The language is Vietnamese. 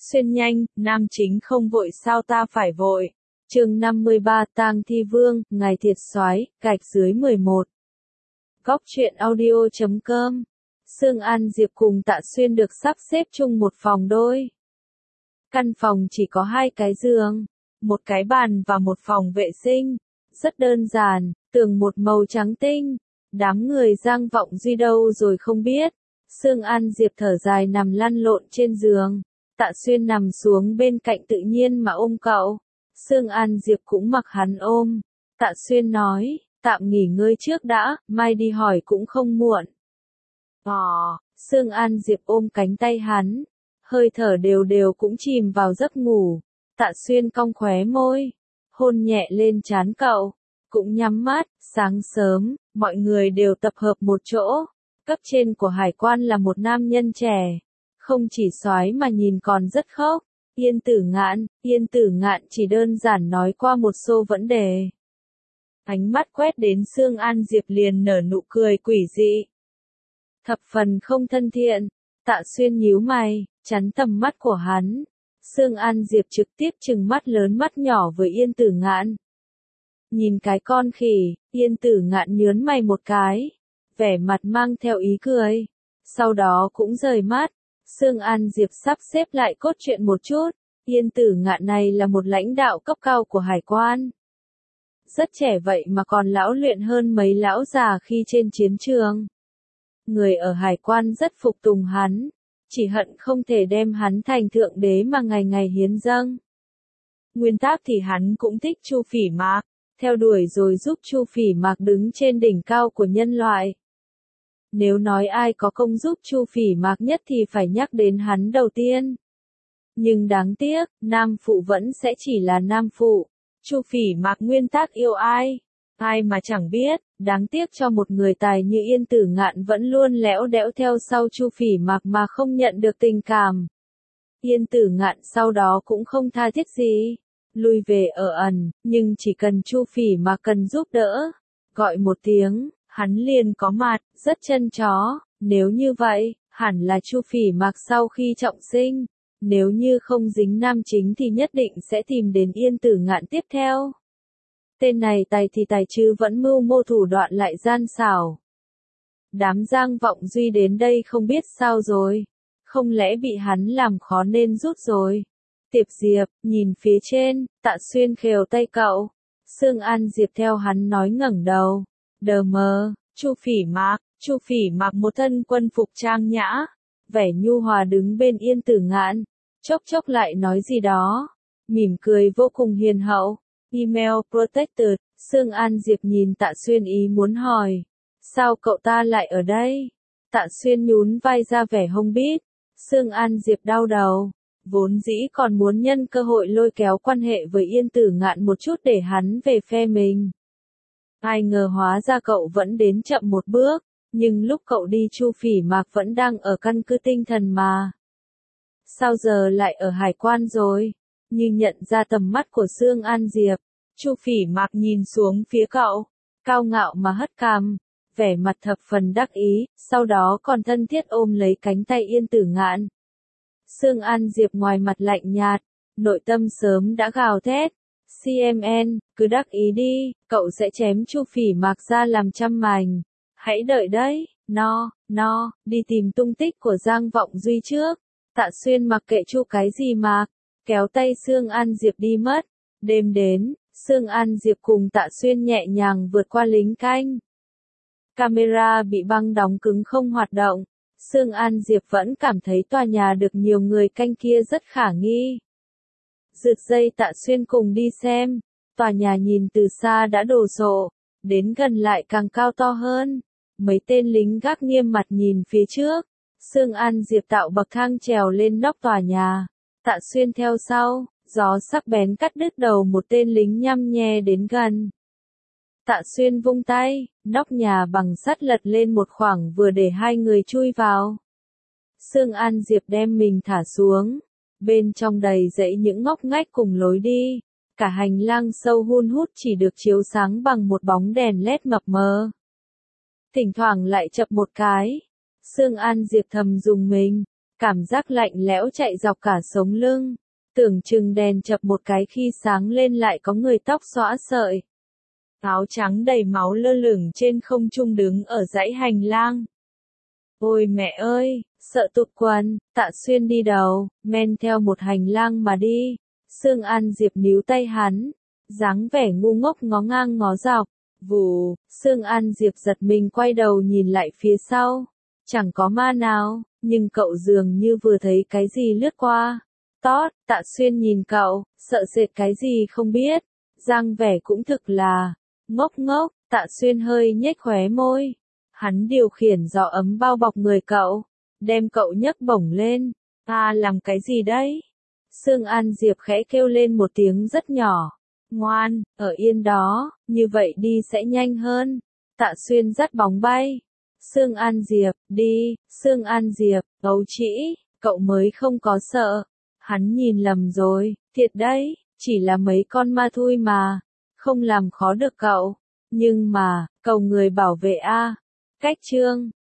Xuyên nhanh, nam chính không vội sao ta phải vội. Chương 53 Tang Thi Vương, Ngài Thiệt Soái, _11. Góc truyện audio.com. Sương An Diệp cùng Tạ Xuyên được sắp xếp chung một phòng đôi. Căn phòng chỉ có 2 cái giường, một cái bàn và một phòng vệ sinh. Rất đơn giản, tường một màu trắng tinh. Đám người Giang Vọng Duy đâu rồi không biết. Sương An Diệp thở dài nằm lăn lộn trên giường. Tạ Xuyên nằm xuống bên cạnh tự nhiên mà ôm cậu. Sương An Diệp cũng mặc hắn ôm. Tạ Xuyên nói, tạm nghỉ ngơi trước đã, mai đi hỏi cũng không muộn. Sương An Diệp ôm cánh tay hắn. Hơi thở đều đều cũng chìm vào giấc ngủ. Tạ Xuyên cong khóe môi. Hôn nhẹ lên trán cậu. Cũng nhắm mắt, sáng sớm, mọi người đều tập hợp một chỗ. Cấp trên của hải quan là một nam nhân trẻ. Không chỉ soái mà nhìn còn rất khốc. Yên Tử Ngạn chỉ đơn giản nói qua một số vấn đề. Ánh mắt quét đến Sương An Diệp liền nở nụ cười quỷ dị. Thập phần không thân thiện. Tạ Xuyên nhíu mày, chắn tầm mắt của hắn. Sương An Diệp trực tiếp trừng mắt lớn mắt nhỏ với Yên Tử Ngạn. Nhìn cái con khỉ, Yên Tử Ngạn nhớn mày một cái. Vẻ mặt mang theo ý cười. Sau đó cũng rời mắt. Sương An Diệp sắp xếp lại cốt truyện một chút. Yên Tử Ngạn này là một lãnh đạo cấp cao của hải quan. Rất trẻ vậy mà còn lão luyện hơn mấy lão già khi trên chiến trường. Người ở hải quan rất phục tùng hắn. Chỉ hận không thể đem hắn thành thượng đế mà ngày ngày hiến dâng. Nguyên tắc thì hắn cũng thích Chu Phỉ Mạc. Theo đuổi rồi giúp Chu Phỉ Mạc đứng trên đỉnh cao của nhân loại. Nếu nói ai có công giúp Chu Phỉ Mạc nhất thì phải nhắc đến hắn đầu tiên. Nhưng đáng tiếc, nam phụ vẫn sẽ chỉ là nam phụ. Chu Phỉ Mạc nguyên tắc yêu ai? Ai mà chẳng biết, đáng tiếc cho một người tài như Yên Tử Ngạn vẫn luôn lẽo đẽo theo sau Chu Phỉ Mạc mà không nhận được tình cảm. Yên Tử Ngạn sau đó cũng không tha thiết gì. Lui về ở ẩn, nhưng chỉ cần Chu Phỉ Mạc cần giúp đỡ. Gọi một tiếng. Hắn liền có mặt, rất chân chó. Nếu như vậy, hẳn là Chu Phỉ Mạc sau khi trọng sinh. Nếu như không dính nam chính thì nhất định sẽ tìm đến Yên Tử Ngạn tiếp theo. Tên này tài thì tài chứ vẫn mưu mô thủ đoạn lại gian xảo. Đám Giang Vọng Duy đến đây không biết sao rồi. Không lẽ bị hắn làm khó nên rút rồi. Tiệp Diệp, nhìn phía trên, Tạ Xuyên khều tay cậu. Sương An Diệp theo hắn nói ngẩng đầu. Đờ mờ, Chu Phỉ Mạc một thân quân phục trang nhã, vẻ nhu hòa đứng bên Yên Tử Ngạn, chốc chốc lại nói gì đó, mỉm cười vô cùng hiền hậu. Email protected. Sương An Diệp nhìn Tạ Xuyên ý muốn hỏi, sao cậu ta lại ở đây? Tạ Xuyên nhún vai ra vẻ hông biết. Sương An Diệp đau đầu, vốn dĩ còn muốn nhân cơ hội lôi kéo quan hệ với Yên Tử Ngạn một chút để hắn về phe mình. Ai ngờ hóa ra cậu vẫn đến chậm một bước, nhưng lúc cậu đi Chu Phỉ Mạc vẫn đang ở căn cứ tinh thần mà. Sao giờ lại ở hải quan rồi? Như nhận ra tầm mắt của Sương An Diệp, Chu Phỉ Mạc nhìn xuống phía cậu, cao ngạo mà hất cằm, vẻ mặt thập phần đắc ý, sau đó còn thân thiết ôm lấy cánh tay Yên Tử Ngạn. Sương An Diệp ngoài mặt lạnh nhạt, nội tâm sớm đã gào thét. CMN, cứ đắc ý đi, cậu sẽ chém Chu Phỉ Mạc ra làm trăm mảnh. Hãy đợi đấy, đi tìm tung tích của Giang Vọng Duy trước. Tạ Xuyên mặc kệ Chu cái gì Mạc, kéo tay Sương An Diệp đi mất. Đêm đến, Sương An Diệp cùng Tạ Xuyên nhẹ nhàng vượt qua lính canh. Camera bị băng đóng cứng không hoạt động. Sương An Diệp vẫn cảm thấy tòa nhà được nhiều người canh kia rất khả nghi. Rượt dây Tạ Xuyên cùng đi xem, tòa nhà nhìn từ xa đã đồ sộ, đến gần lại càng cao to hơn. Mấy tên lính gác nghiêm mặt nhìn phía trước, Sương An Diệp tạo bậc thang trèo lên nóc tòa nhà, Tạ Xuyên theo sau, gió sắc bén cắt đứt đầu một tên lính nhăm nhe đến gần. Tạ Xuyên vung tay, nóc nhà bằng sắt lật lên một khoảng vừa để hai người chui vào. Sương An Diệp đem mình thả xuống. Bên trong đầy dãy những ngóc ngách cùng lối đi, cả hành lang sâu hun hút chỉ được chiếu sáng bằng một bóng đèn led mập mờ. Thỉnh thoảng lại chập một cái. Sương An Diệp thầm dùng mình, Cảm giác lạnh lẽo chạy dọc cả sống lưng. Tưởng chừng đèn chập một cái khi sáng lên lại có người tóc xõa sợi. Áo trắng đầy máu lơ lửng trên không trung đứng ở dãy hành lang. Ôi mẹ ơi, sợ tụt quần, Tạ Xuyên đi đầu, men theo một hành lang mà đi. Sương An Diệp níu tay hắn, dáng vẻ ngu ngốc ngó ngang ngó dọc. Vù, Sương An Diệp giật mình quay đầu nhìn lại phía sau. Chẳng có ma nào, nhưng cậu dường như vừa thấy cái gì lướt qua. Tót, Tạ Xuyên nhìn cậu, sợ sệt cái gì không biết. Dáng vẻ cũng thực là ngốc ngốc, Tạ Xuyên hơi nhếch khóe môi. Hắn điều khiển gió ấm bao bọc người cậu, đem cậu nhấc bổng lên. À làm cái gì đấy? Sương An Diệp khẽ kêu lên một tiếng rất nhỏ. Ngoan, ở yên đó, như vậy đi sẽ nhanh hơn. Tạ Xuyên dắt bóng bay. Sương An Diệp, đi, Sương An Diệp, ấu trĩ, cậu mới không có sợ. Hắn nhìn lầm rồi, thiệt đấy, chỉ là mấy con ma thui mà, không làm khó được cậu. Nhưng mà, cầu người bảo vệ a. Cách chương